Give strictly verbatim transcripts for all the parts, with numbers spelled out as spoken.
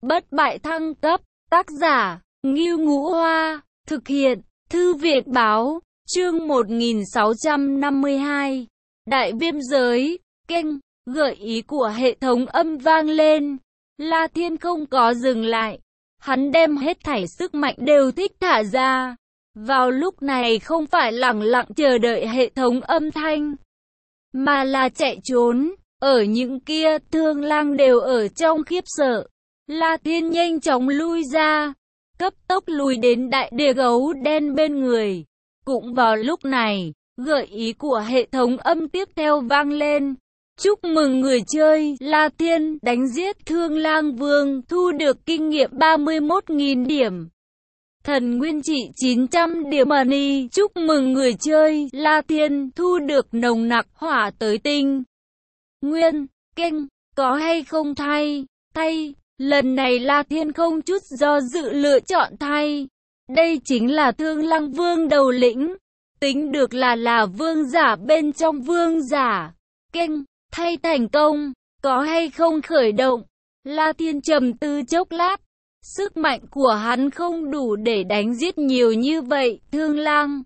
bất bại thăng cấp, tác giả, Ngưu Ngũ Hoa, thực hiện, Thư viện báo, chương một nghìn sáu trăm năm mươi hai. Đại viêm giới, kênh, gợi ý của hệ thống âm vang lên. La Thiên không có dừng lại. Hắn đem hết thảy sức mạnh đều thích thả ra. Vào lúc này không phải lẳng lặng chờ đợi hệ thống âm thanh, mà là chạy trốn. Ở những kia, Thương Lang đều ở trong khiếp sợ. La Thiên nhanh chóng lui ra, cấp tốc lùi đến đại địa gấu đen bên người. Cũng vào lúc này, gợi ý của hệ thống âm tiếp theo vang lên. Chúc mừng người chơi, La Thiên đánh giết Thương Lang Vương, thu được kinh nghiệm ba mươi mốt nghìn điểm. Thần nguyên trị chín trăm điểm money. Chúc mừng người chơi, La Thiên thu được nồng nặc hỏa tới tinh nguyên. Kênh, có hay không thay? Thay. Lần này La Thiên không chút do dự lựa chọn thay. Đây chính là Thương Lang Vương đầu lĩnh, tính được là là vương giả bên trong vương giả. Kênh, thay thành công, có hay không khởi động? La Thiên trầm tư chốc lát, sức mạnh của hắn không đủ để đánh giết nhiều như vậy Thương Lang,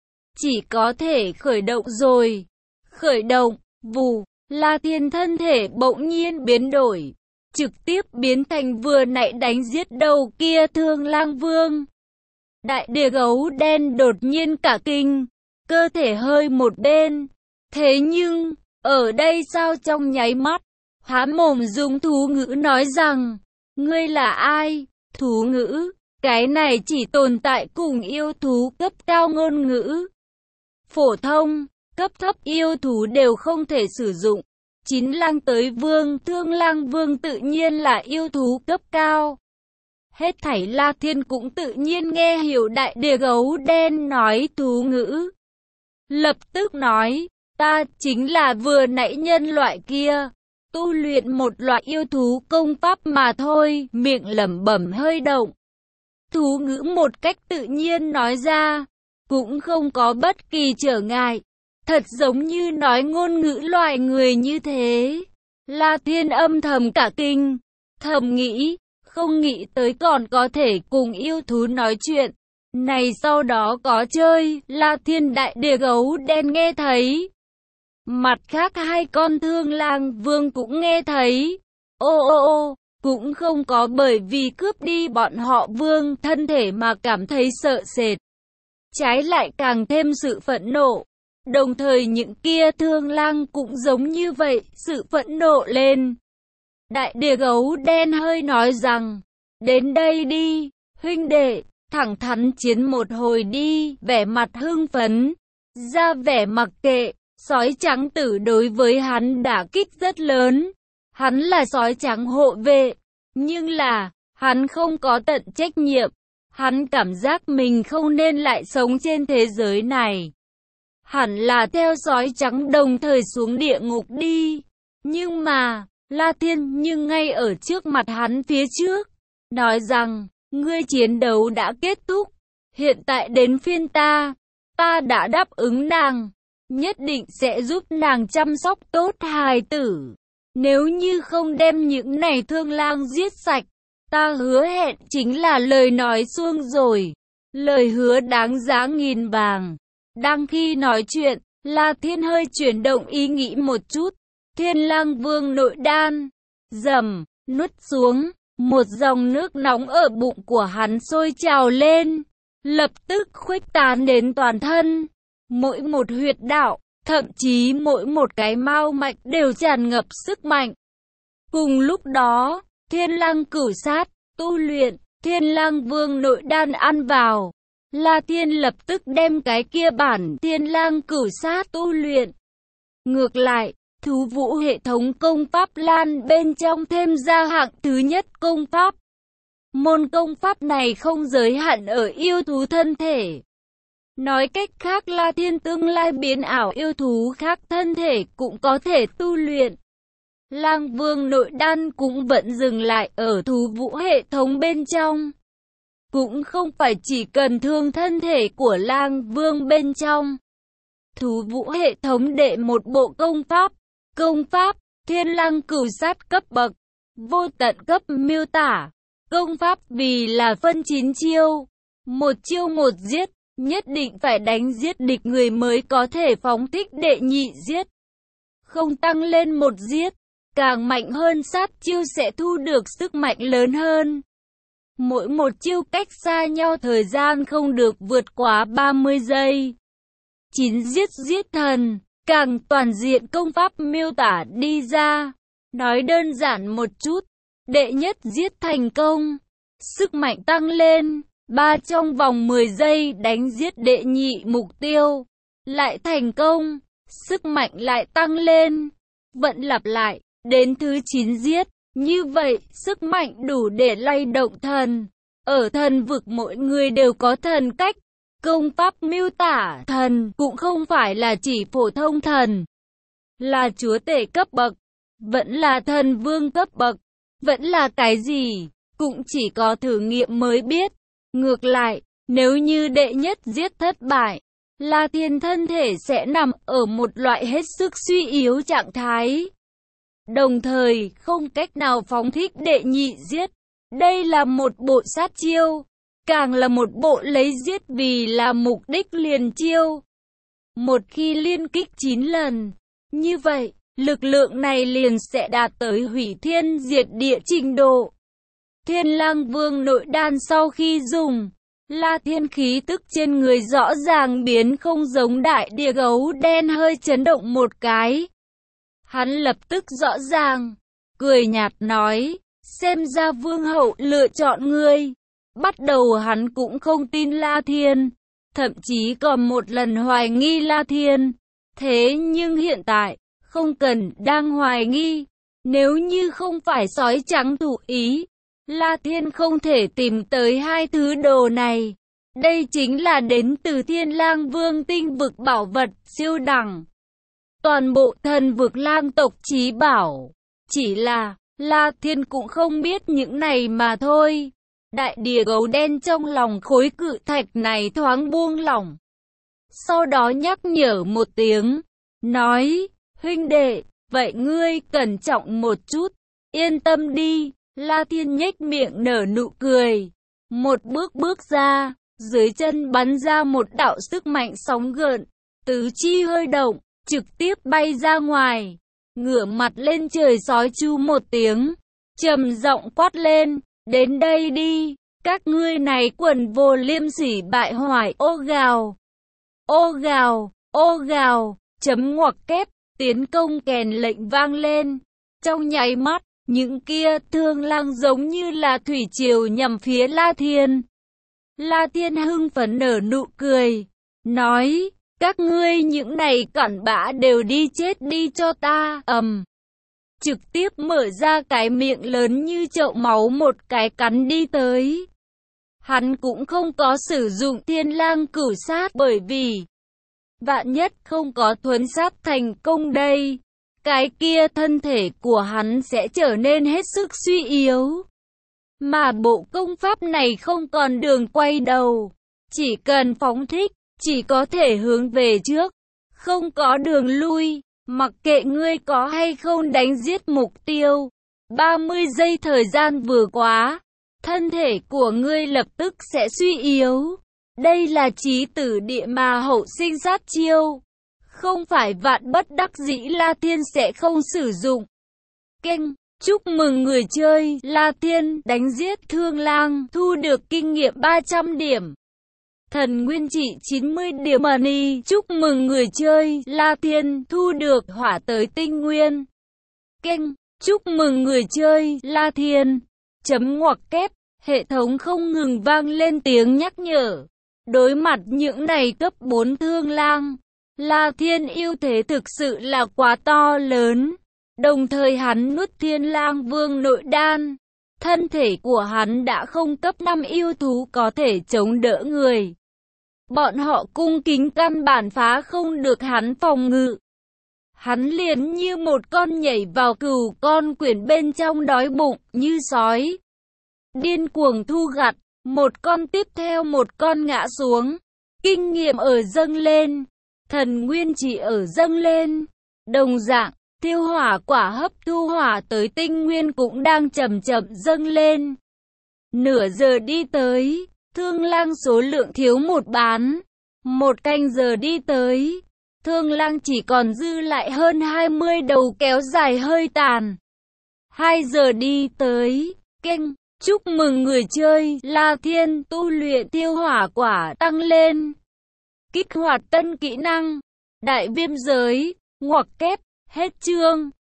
chỉ có thể khởi động rồi. Khởi động, vù, La Thiên thân thể bỗng nhiên biến đổi, trực tiếp biến thành vừa nãy đánh giết đầu kia Thương Lang Vương. Đại địa gấu đen đột nhiên cả kinh, cơ thể hơi một bên. Thế nhưng, ở đây sao trong nháy mắt, há mồm dùng thú ngữ nói rằng, ngươi là ai? Thú ngữ, cái này chỉ tồn tại cùng yêu thú cấp cao ngôn ngữ. Phổ thông, cấp thấp yêu thú đều không thể sử dụng. Chín lang tới vương, Thương Lang Vương tự nhiên là yêu thú cấp cao. Hết thảy La Thiên cũng tự nhiên nghe hiểu đại địa gấu đen nói thú ngữ. Lập tức nói, ta chính là vừa nãy nhân loại kia, tu luyện một loại yêu thú công pháp mà thôi, miệng lẩm bẩm hơi động. Thú ngữ một cách tự nhiên nói ra, cũng không có bất kỳ trở ngại, thật giống như nói ngôn ngữ loài người như thế. La Thiên âm thầm cả kinh, thầm nghĩ, không nghĩ tới còn có thể cùng yêu thú nói chuyện. Này sau đó có chơi, La Thiên đại địa gấu đen nghe thấy. Mặt khác hai con Thương Lang Vương cũng nghe thấy. Ô ô ô, cũng không có bởi vì cướp đi bọn họ vương thân thể mà cảm thấy sợ sệt. Trái lại càng thêm sự phẫn nộ. Đồng thời những kia Thương Lang cũng giống như vậy, sự phẫn nộ lên. Đại địa gấu đen hơi nói rằng, đến đây đi, huynh đệ, thẳng thắn chiến một hồi đi, vẻ mặt hưng phấn, ra vẻ mặc kệ. Sói trắng tử đối với hắn đả kích rất lớn. Hắn là sói trắng hộ vệ, nhưng là, hắn không có tận trách nhiệm. Hắn cảm giác mình không nên lại sống trên thế giới này. Hẳn là theo sói trắng đồng thời xuống địa ngục đi. Nhưng mà, La Thiên nhưng ngay ở trước mặt hắn phía trước, nói rằng, ngươi chiến đấu đã kết thúc. Hiện tại đến phiên ta, ta đã đáp ứng nàng. Nhất định sẽ giúp nàng chăm sóc tốt hài tử. Nếu như không đem những này Thương Lang giết sạch, ta hứa hẹn chính là lời nói suông rồi. Lời hứa đáng giá nghìn vàng. Đang khi nói chuyện, La Thiên hơi chuyển động ý nghĩ một chút. Thiên Lang Vương nội đan, dầm, nuốt xuống. Một dòng nước nóng ở bụng của hắn sôi trào lên, lập tức khuếch tán đến toàn thân. Mỗi một huyệt đạo, thậm chí mỗi một cái mao mạch đều tràn ngập sức mạnh. Cùng lúc đó, Thiên Lang cửu sát, tu luyện, Thiên Lang Vương nội đan ăn vào. La Thiên lập tức đem cái kia bản Thiên Lang cửu sát tu luyện. Ngược lại, thú vũ hệ thống công pháp lan bên trong thêm ra hạng thứ nhất công pháp. Môn công pháp này không giới hạn ở yêu thú thân thể. Nói cách khác La Thiên tương lai biến ảo yêu thú khác thân thể cũng có thể tu luyện. Lang Vương nội đan cũng vẫn dừng lại ở thú vũ hệ thống bên trong. Cũng không phải chỉ cần thương thân thể của Lang Vương bên trong. Thú vũ hệ thống đệ một bộ công pháp. Công pháp, Thiên Lang cửu sát cấp bậc, vô tận cấp miêu tả. Công pháp vì là phân chín chiêu, một chiêu một giết, nhất định phải đánh giết địch người mới có thể phóng thích đệ nhị giết. Không tăng lên một giết, càng mạnh hơn sát chiêu sẽ thu được sức mạnh lớn hơn. Mỗi một chiêu cách xa nhau thời gian không được vượt quá ba mươi giây. Chín giết giết thần, càng toàn diện công pháp miêu tả đi ra. Nói đơn giản một chút, đệ nhất giết thành công, sức mạnh tăng lên, ba trong vòng mười giây đánh giết đệ nhị mục tiêu, lại thành công, sức mạnh lại tăng lên, vẫn lặp lại, đến thứ chín giết, như vậy sức mạnh đủ để lay động thần. Ở thần vực mỗi người đều có thần cách, công pháp miêu tả thần cũng không phải là chỉ phổ thông thần, là chúa tể cấp bậc, vẫn là thần vương cấp bậc, vẫn là cái gì, cũng chỉ có thử nghiệm mới biết. Ngược lại, nếu như đệ nhất giết thất bại, La Thiên thân thể sẽ nằm ở một loại hết sức suy yếu trạng thái, đồng thời không cách nào phóng thích đệ nhị giết. Đây là một bộ sát chiêu, càng là một bộ lấy giết vì là mục đích liền chiêu. Một khi liên kích chín lần, như vậy, lực lượng này liền sẽ đạt tới hủy thiên diệt địa trình độ. Thiên Lang Vương nội đan sau khi dùng, La Thiên khí tức trên người rõ ràng biến không giống đại địa gấu đen, hơi chấn động một cái. Hắn lập tức rõ ràng, cười nhạt nói, xem ra Vương hậu lựa chọn ngươi. Bắt đầu hắn cũng không tin La Thiên, thậm chí còn một lần hoài nghi La Thiên. Thế nhưng hiện tại, không cần đang hoài nghi. Nếu như không phải sói trắng thủ ý, La Thiên không thể tìm tới hai thứ đồ này. Đây chính là đến từ Thiên Lang Vương tinh vực bảo vật siêu đẳng. Toàn bộ thần vực lang tộc chí bảo. Chỉ là, La Thiên cũng không biết những này mà thôi. Đại địa gấu đen trong lòng khối cự thạch này thoáng buông lỏng. Sau đó nhắc nhở một tiếng, nói, huynh đệ, vậy ngươi cẩn trọng một chút, yên tâm đi. La Thiên nhếch miệng nở nụ cười, một bước bước ra, dưới chân bắn ra một đạo sức mạnh sóng gợn, tứ chi hơi động, trực tiếp bay ra ngoài, ngửa mặt lên trời sói chu một tiếng, trầm giọng quát lên, đến đây đi, các ngươi này quần vô liêm sỉ bại hoại. Ô gào, ô gào, ô gào, chấm ngoặc kép, tiến công kèn lệnh vang lên, trong nháy mắt. Những kia thương lang giống như là thủy triều nhằm phía La Thiên. La Thiên hưng phấn nở nụ cười, nói, các ngươi những này cặn bã đều đi chết đi cho ta. Ầm, um, trực tiếp mở ra cái miệng lớn như chậu máu một cái cắn đi tới. Hắn cũng không có sử dụng thiên lang cửu sát, bởi vì vạn nhất không có thuấn sát thành công đây, cái kia thân thể của hắn sẽ trở nên hết sức suy yếu. Mà bộ công pháp này không còn đường quay đầu, chỉ cần phóng thích, chỉ có thể hướng về trước, không có đường lui, mặc kệ ngươi có hay không đánh giết mục tiêu. ba mươi giây thời gian vừa quá, thân thể của ngươi lập tức sẽ suy yếu. Đây là chí tử địa mà hậu sinh sát chiêu. Không phải vạn bất đắc dĩ La Thiên sẽ không sử dụng. Kênh, chúc mừng người chơi La Thiên đánh giết thương lang, thu được kinh nghiệm ba trăm điểm. Thần nguyên trị chín mươi điểm money, chúc mừng người chơi La Thiên thu được hỏa tới tinh nguyên. Kênh, chúc mừng người chơi La Thiên. Chấm ngoặc kép, hệ thống không ngừng vang lên tiếng nhắc nhở. Đối mặt những này cấp bốn thương lang, La Thiên ưu thế thực sự là quá to lớn. Đồng thời hắn nuốt Thiên Lang Vương nội đan, thân thể của hắn đã không cấp năm yêu thú có thể chống đỡ người. Bọn họ cung kính căn bản phá không được hắn phòng ngự. Hắn liền như một con nhảy vào cừu con quyển bên trong đói bụng như sói. Điên cuồng thu gặt, một con tiếp theo một con ngã xuống. Kinh nghiệm ở dâng lên, thần nguyên chỉ ở dâng lên. Đồng dạng, tiêu hỏa quả hấp thu hỏa tới tinh nguyên cũng đang chậm chậm dâng lên. Nửa giờ đi tới, Thương Lang số lượng thiếu một bán. Một canh giờ đi tới, Thương Lang chỉ còn dư lại hơn hai mươi đầu kéo dài hơi tàn. Hai giờ đi tới, kênh. Chúc mừng người chơi La Thiên tu luyện tiêu hỏa quả tăng lên. Kích hoạt tân kỹ năng. Đại viêm giới, ngoặc kép, hết chương.